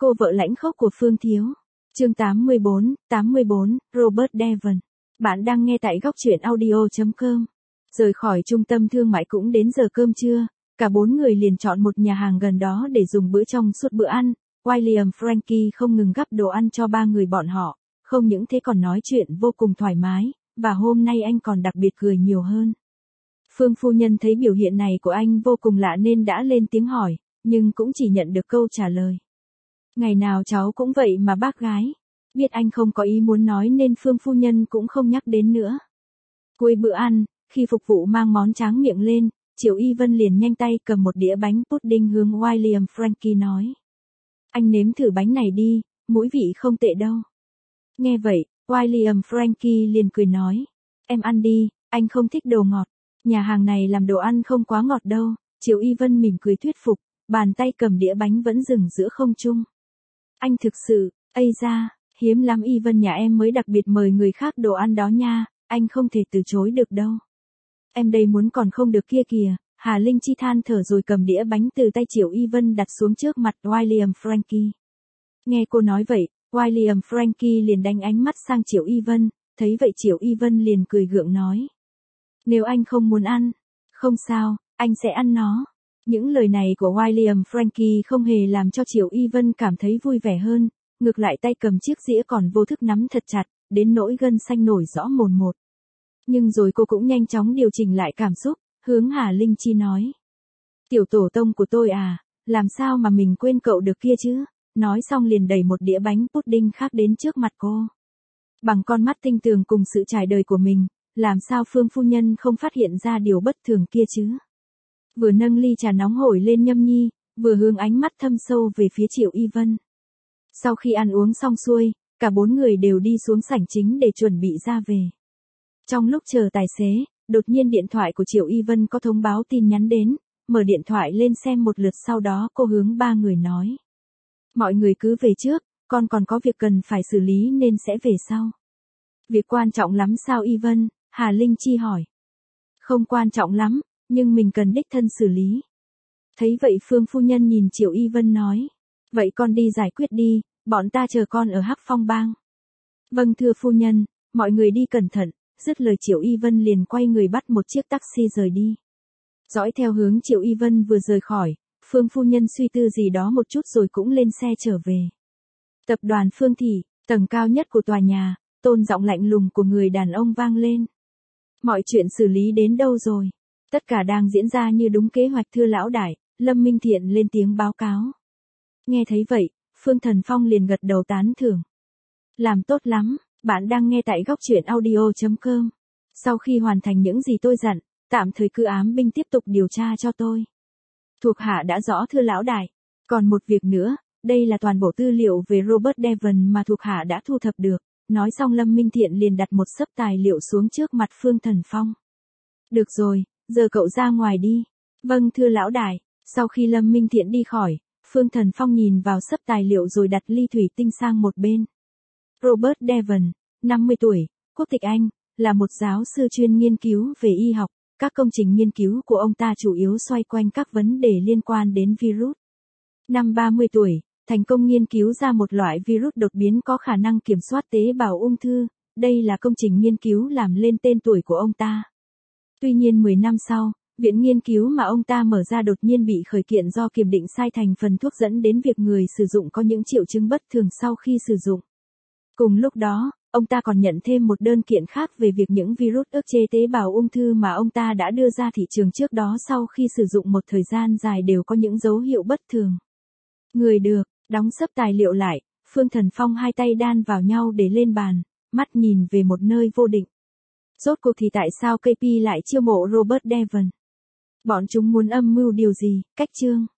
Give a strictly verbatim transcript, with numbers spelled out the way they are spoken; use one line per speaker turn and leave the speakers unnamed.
Cô vợ lãnh khốc của Phương Thiếu. Chương tám mươi bốn, tám mươi bốn, Robert Devon. Bạn đang nghe tại góc truyện audio chấm com. Rời khỏi trung tâm thương mại cũng đến giờ cơm trưa, cả bốn người liền chọn một nhà hàng gần đó để dùng bữa trong suốt bữa ăn. William Frankie không ngừng gắp đồ ăn cho ba người bọn họ, không những thế còn nói chuyện vô cùng thoải mái, và hôm nay anh còn đặc biệt cười nhiều hơn. Phương phu nhân thấy biểu hiện này của anh vô cùng lạ nên đã lên tiếng hỏi, nhưng cũng chỉ nhận được câu trả lời. Ngày nào cháu cũng vậy mà bác gái. Biết anh không có ý muốn nói nên Phương phu nhân cũng không nhắc đến nữa. Cuối bữa ăn, khi phục vụ mang món tráng miệng lên, Triệu Y Vân liền nhanh tay cầm một đĩa bánh pudding hướng William Frankie nói. Anh nếm thử bánh này đi, mũi vị không tệ đâu. Nghe vậy, William Frankie liền cười nói. Em ăn đi, anh không thích đồ ngọt. Nhà hàng này làm đồ ăn không quá ngọt đâu. Triệu Y Vân mỉm cười thuyết phục, bàn tay cầm đĩa bánh vẫn dừng giữa không trung. Anh thực sự, ây da, hiếm lắm Y Vân nhà em mới đặc biệt mời người khác đồ ăn đó nha, anh không thể từ chối được đâu. Em đây muốn còn không được kia kìa, Hà Linh Chi than thở rồi cầm đĩa bánh từ tay Triệu Y Vân đặt xuống trước mặt William Frankie. Nghe cô nói vậy, William Frankie liền đánh ánh mắt sang Triệu Y Vân, thấy vậy Triệu Y Vân liền cười gượng nói. Nếu anh không muốn ăn, không sao, anh sẽ ăn nó. Những lời này của William Frankie không hề làm cho Triệu Y Vân cảm thấy vui vẻ hơn, ngược lại tay cầm chiếc dĩa còn vô thức nắm thật chặt, đến nỗi gân xanh nổi rõ mồn một. Nhưng rồi cô cũng nhanh chóng điều chỉnh lại cảm xúc, hướng Hà Linh Chi nói. Tiểu tổ tông của tôi à, làm sao mà mình quên cậu được kia chứ? Nói xong liền đẩy một đĩa bánh pudding khác đến trước mặt cô. Bằng con mắt tinh tường cùng sự trải đời của mình, làm sao Phương phu nhân không phát hiện ra điều bất thường kia chứ? Vừa nâng ly trà nóng hổi lên nhâm nhi, vừa hướng ánh mắt thâm sâu về phía Triệu Y Vân. Sau khi ăn uống xong xuôi, cả bốn người đều đi xuống sảnh chính để chuẩn bị ra về. Trong lúc chờ tài xế, đột nhiên điện thoại của Triệu Y Vân có thông báo tin nhắn đến, mở điện thoại lên xem một lượt sau đó cô hướng ba người nói. Mọi người cứ về trước, con còn có việc cần phải xử lý nên sẽ về sau. Việc quan trọng lắm sao Y Vân? Hà Linh Chi hỏi. Không quan trọng lắm, nhưng mình cần đích thân xử lý. Thấy vậy Phương phu nhân nhìn Triệu Y Vân nói. Vậy con đi giải quyết đi, bọn ta chờ con ở Hắc Phong Bang. Vâng thưa phu nhân, mọi người đi cẩn thận. Dứt lời Triệu Y Vân liền quay người bắt một chiếc taxi rời đi. Dõi theo hướng Triệu Y Vân vừa rời khỏi, Phương phu nhân suy tư gì đó một chút rồi cũng lên xe trở về. Tập đoàn Phương Thị, tầng cao nhất của tòa nhà, tôn giọng lạnh lùng của người đàn ông vang lên. Mọi chuyện xử lý đến đâu rồi? Tất cả đang diễn ra như đúng kế hoạch thưa lão đại, Lâm Minh Thiện lên tiếng báo cáo. Nghe thấy vậy, Phương Thần Phong liền gật đầu tán thưởng. Làm tốt lắm, bạn đang nghe tại góc truyện audio chấm com. Sau khi hoàn thành những gì tôi dặn, tạm thời cứ ám binh tiếp tục điều tra cho tôi. Thuộc hạ đã rõ thưa lão đại. Còn một việc nữa, đây là toàn bộ tư liệu về Robert Devon mà thuộc hạ đã thu thập được. Nói xong Lâm Minh Thiện liền đặt một xấp tài liệu xuống trước mặt Phương Thần Phong. Được rồi, giờ cậu ra ngoài đi. Vâng thưa lão đại. Sau khi Lâm Minh Thiện đi khỏi, Phương Thần Phong nhìn vào xấp tài liệu rồi đặt ly thủy tinh sang một bên. Robert Devon, năm mươi tuổi, quốc tịch Anh, là một giáo sư chuyên nghiên cứu về y học. Các công trình nghiên cứu của ông ta chủ yếu xoay quanh các vấn đề liên quan đến virus. Năm ba mươi tuổi, thành công nghiên cứu ra một loại virus đột biến có khả năng kiểm soát tế bào ung thư. Đây là công trình nghiên cứu làm lên tên tuổi của ông ta. Tuy nhiên mười năm sau, viện nghiên cứu mà ông ta mở ra đột nhiên bị khởi kiện do kiểm định sai thành phần thuốc dẫn đến việc người sử dụng có những triệu chứng bất thường sau khi sử dụng. Cùng lúc đó, ông ta còn nhận thêm một đơn kiện khác về việc những virus ức chế tế bào ung thư mà ông ta đã đưa ra thị trường trước đó sau khi sử dụng một thời gian dài đều có những dấu hiệu bất thường. Người được, đóng xấp tài liệu lại, Phương Thần Phong hai tay đan vào nhau để lên bàn, mắt nhìn về một nơi vô định. Rốt cuộc thì tại sao ca pê lại chiêu mộ Robert Devon? Bọn chúng muốn âm mưu điều gì? Cách chương